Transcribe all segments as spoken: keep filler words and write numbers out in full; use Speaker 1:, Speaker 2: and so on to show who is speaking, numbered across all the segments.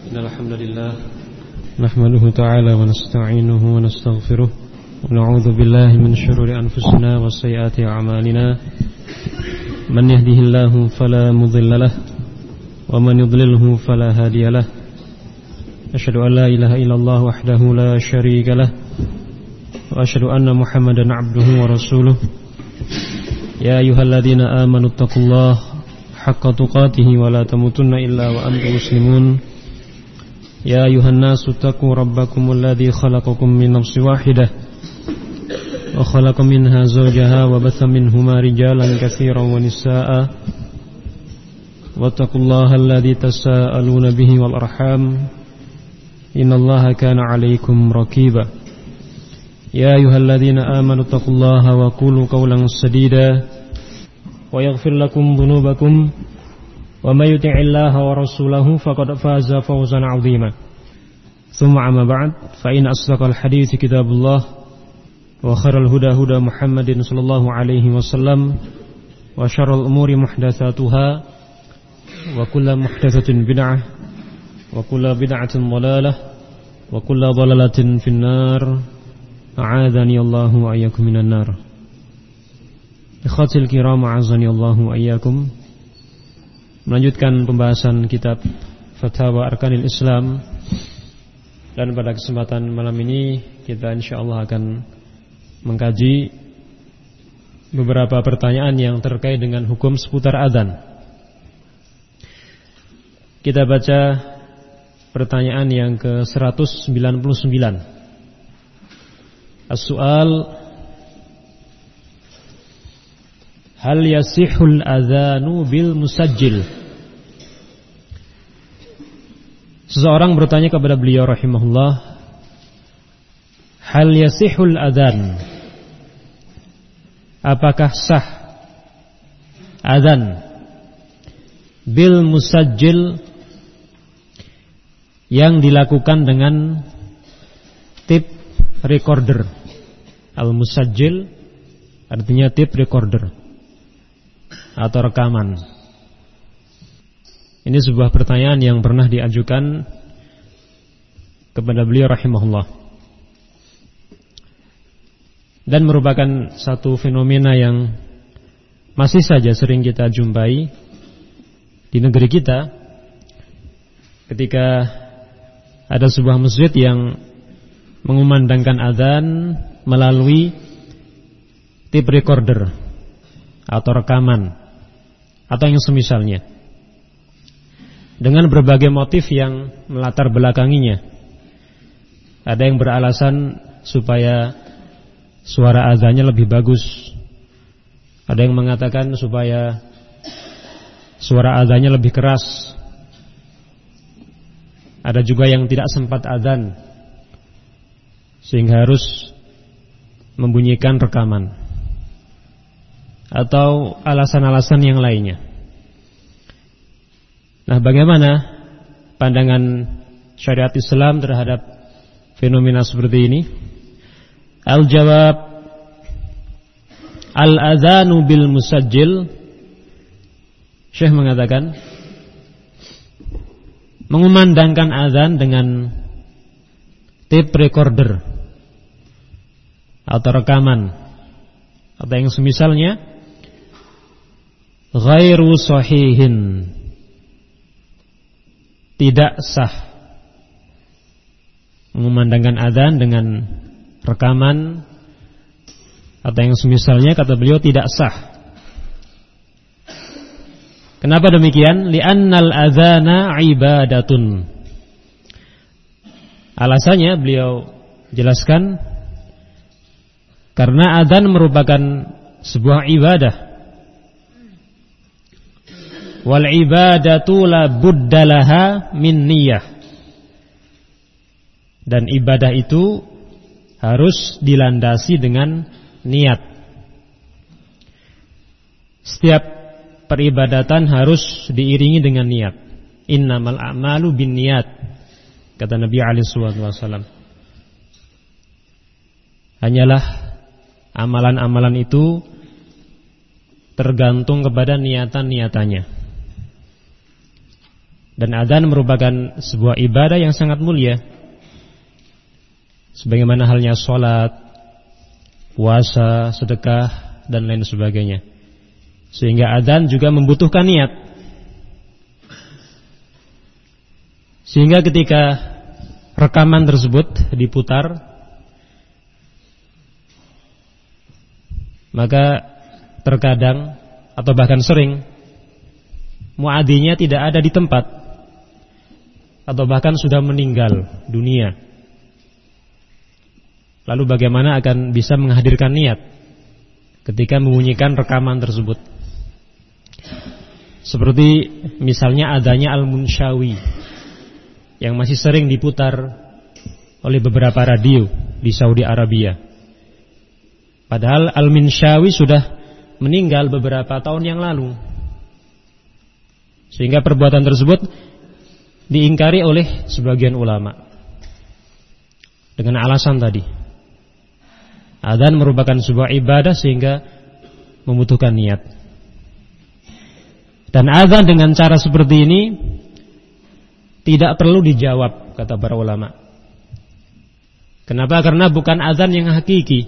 Speaker 1: إن الحمد لله نحمده تعالى ونستعينه ونستغفره ونعوذ بالله من شرور أنفسنا وسيئات أعمالنا من يهده الله فلا مضل له ومن يضلله فلا هادي له أشهد أن لا إله إلا الله وحده لا شريك له وأشهد أن محمدا عبده ورسوله يا أيها الذين آمنوا اتقوا الله حق تقاته ولا تموتن إلا وأنتم مسلمون يا أيها الناس اتقوا ربكم الذي خلقكم من نفس واحدة وخلق منها زوجها وبث منهما رجالا كثيرا ونساء واتقوا الله الذي تساءلون به والأرحام إن الله كان عليكم رقيبا يا أيها الذين آمنوا اتقوا الله وقولوا قولا سديدا ويغفر لكم ذنوبكم ومن يطع الله ورسوله فقد فاز فوزا عظيما ثم أما بعد فإن أصدق الحديث كتاب الله وخير الهدى هدى محمد صلى الله عليه وسلم وشر الأمور محدثاتها وكل محدثة بدعة وكل بدعة ضلالة وكل ضلالة في النار أعاذني الله وإياكم من النار. Ikhwatil kiram a'azzani Allahu wa iyyakum. Melanjutkan pembahasan kitab Fatwa Arkanil Islam. Dan pada kesempatan malam ini kita insyaallah akan mengkaji beberapa pertanyaan yang terkait dengan hukum seputar adzan. Kita baca pertanyaan yang ke seratus sembilan puluh sembilan. As-su'al, hal yasihul adzanu bil musajjil? Seseorang bertanya kepada beliau rahimahullah, hal yasihul adzan? Apakah sah adzan bil musajjil yang dilakukan dengan tip recorder? Al-musajjil artinya tip recorder atau rekaman. Ini sebuah pertanyaan yang pernah diajukan kepada beliau rahimahullah, dan merupakan satu fenomena yang masih saja sering kita jumpai di negeri kita, ketika ada sebuah masjid yang mengumandangkan adzan melalui tip recorder atau rekaman atau yang semisalnya, dengan berbagai motif yang melatar belakanginya. Ada yang beralasan supaya suara adzannya lebih bagus, ada yang mengatakan supaya suara adzannya lebih keras, ada juga yang tidak sempat adzan sehingga harus membunyikan rekaman, atau alasan-alasan yang lainnya. Nah, bagaimana pandangan syariat Islam terhadap fenomena seperti ini? Al-jawab, al-adzanu bil musajjil, Syekh mengatakan, mengumandangkan adzan dengan tape recorder atau rekaman atau yang semisalnya, ghairu sahihin, tidak sah. Mengumandangkan adzan dengan rekaman atau yang semisalnya, kata beliau, tidak sah. Kenapa demikian? Li'annal adzana ibadatun. Alasannya beliau jelaskan, karena adzan merupakan sebuah ibadah. Wal ibadatu la buddalaha min niyah. Dan ibadah itu harus dilandasi dengan niat. Setiap peribadatan harus diiringi dengan niat. Innamal a'malu bin niat, kata Nabi alaihi wasallam. Hanyalah amalan-amalan itu tergantung kepada niatan-niatannya. Dan adzan merupakan sebuah ibadah yang sangat mulia, sebagaimana halnya sholat, puasa, sedekah, dan lain sebagainya. Sehingga adzan juga membutuhkan niat. Sehingga ketika rekaman tersebut diputar, maka terkadang atau bahkan sering muadzinnya tidak ada di tempat, atau bahkan sudah meninggal dunia. Lalu bagaimana akan bisa menghadirkan niat ketika membunyikan rekaman tersebut? Seperti misalnya adanya Al-Munshawi yang masih sering diputar oleh beberapa radio di Saudi Arabia. Padahal Al-Munshawi sudah meninggal beberapa tahun yang lalu. Sehingga perbuatan tersebut diingkari oleh sebagian ulama dengan alasan tadi, adzan merupakan sebuah ibadah sehingga membutuhkan niat. Dan adzan dengan cara seperti ini tidak perlu dijawab, kata para ulama. Kenapa? Karena bukan adzan yang hakiki,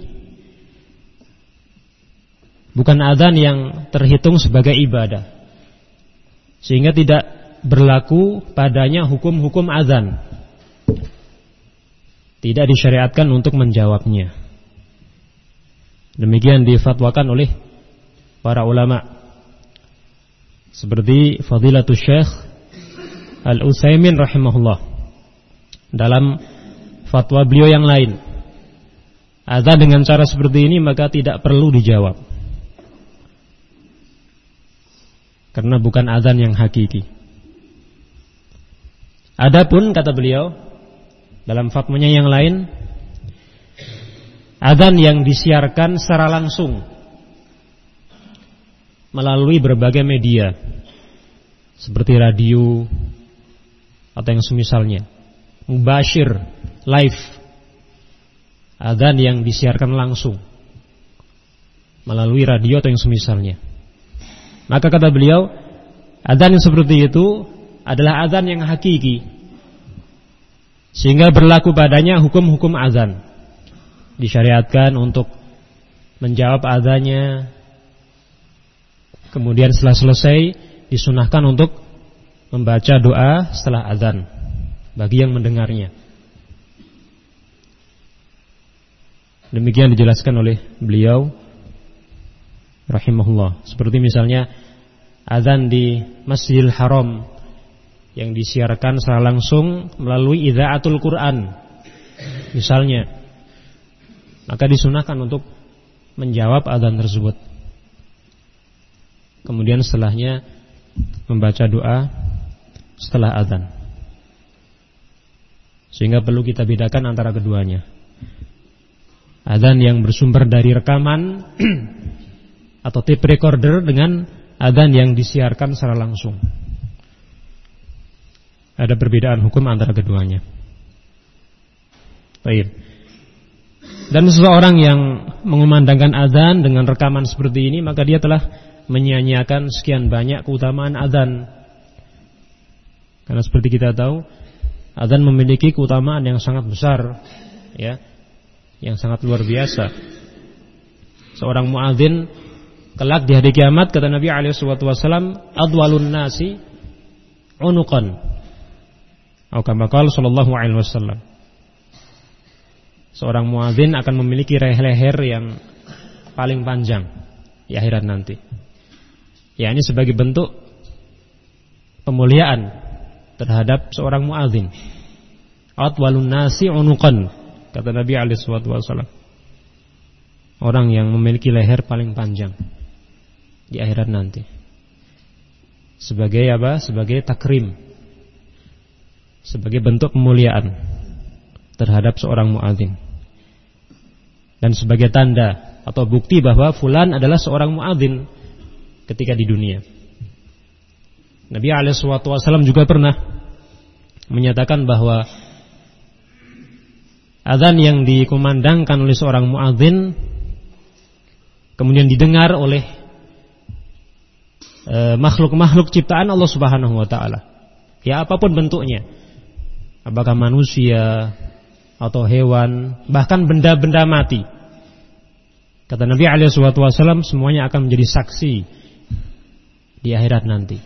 Speaker 1: bukan adzan yang terhitung sebagai ibadah, sehingga tidak berlaku padanya hukum-hukum adzan. Tidak disyariatkan untuk menjawabnya. Demikian difatwakan oleh para ulama, seperti Fadilatul Syekh Al-Utsaimin rahimahullah dalam fatwa beliau yang lain. Adzan dengan cara seperti ini maka tidak perlu dijawab, karena bukan adzan yang hakiki. Adapun kata beliau dalam fatwanya yang lain, adzan yang disiarkan secara langsung melalui berbagai media seperti radio atau yang semisalnya, mubashir, live, adzan yang disiarkan langsung melalui radio atau yang semisalnya, maka kata beliau, adzan yang seperti itu adalah adzan yang hakiki, sehingga berlaku padanya hukum-hukum adzan. Disyariatkan untuk menjawab adzannya, kemudian setelah selesai disunahkan untuk membaca doa setelah adzan bagi yang mendengarnya. Demikian dijelaskan oleh beliau rahimahullah. Seperti misalnya adzan di Masjidil Haram yang disiarkan secara langsung melalui Idzaatul Quran misalnya, maka disunahkan untuk menjawab adzan tersebut, kemudian setelahnya membaca doa setelah adzan. Sehingga perlu kita bedakan antara keduanya, adzan yang bersumber dari rekaman atau tape recorder dengan adzan yang disiarkan secara langsung. Ada perbedaan hukum antara keduanya. Baik. Dan seseorang yang mengumandangkan adzan dengan rekaman seperti ini, maka dia telah menyia-nyiakan sekian banyak keutamaan adzan. Karena seperti kita tahu, adzan memiliki keutamaan yang sangat besar, ya, yang sangat luar biasa. Seorang muadzin kelak di hari kiamat, kata Nabi alaihi wasallam, adwalun nasi unuqan. Atau kama qala sallallahu alaihi wasallam, seorang muadzin akan memiliki leher yang paling panjang di akhirat nanti. Ya, ini sebagai bentuk pemuliaan terhadap seorang muadzin. Atwalun nasi unuqan, kata Nabi alaihi wasallam, orang yang memiliki leher paling panjang di akhirat nanti. Sebagai apa? Sebagai takrim, sebagai bentuk pemuliaan terhadap seorang muadzin, dan sebagai tanda atau bukti bahwa fulan adalah seorang muadzin ketika di dunia. Nabi alaihi wasallam juga pernah menyatakan bahwa adzan yang dikumandangkan oleh seorang muadzin kemudian didengar oleh e, makhluk-makhluk ciptaan Allah Subhanahu wa taala, Ya apapun bentuknya, apakah manusia atau hewan, bahkan benda-benda mati. Kata Nabi alaihi wasallam, semuanya akan menjadi saksi di akhirat nanti.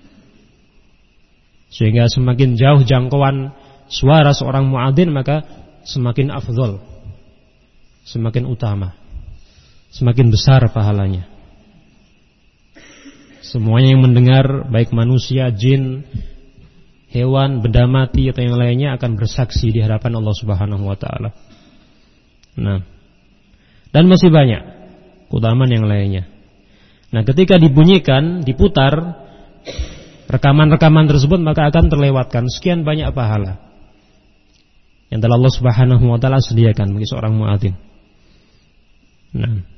Speaker 1: Sehingga semakin jauh jangkauan suara seorang muadzin, maka semakin afdhal, semakin utama, semakin besar pahalanya. Semuanya yang mendengar, baik manusia, jin, hewan, benda mati atau yang lainnya akan bersaksi di hadapan Allah Subhanahu wa taala. Nah, dan masih banyak keutamaan yang lainnya. Nah, ketika dibunyikan, diputar rekaman-rekaman tersebut, maka akan terlewatkan sekian banyak pahala yang telah Allah Subhanahu wa taala sediakan bagi seorang muadzin. Nah,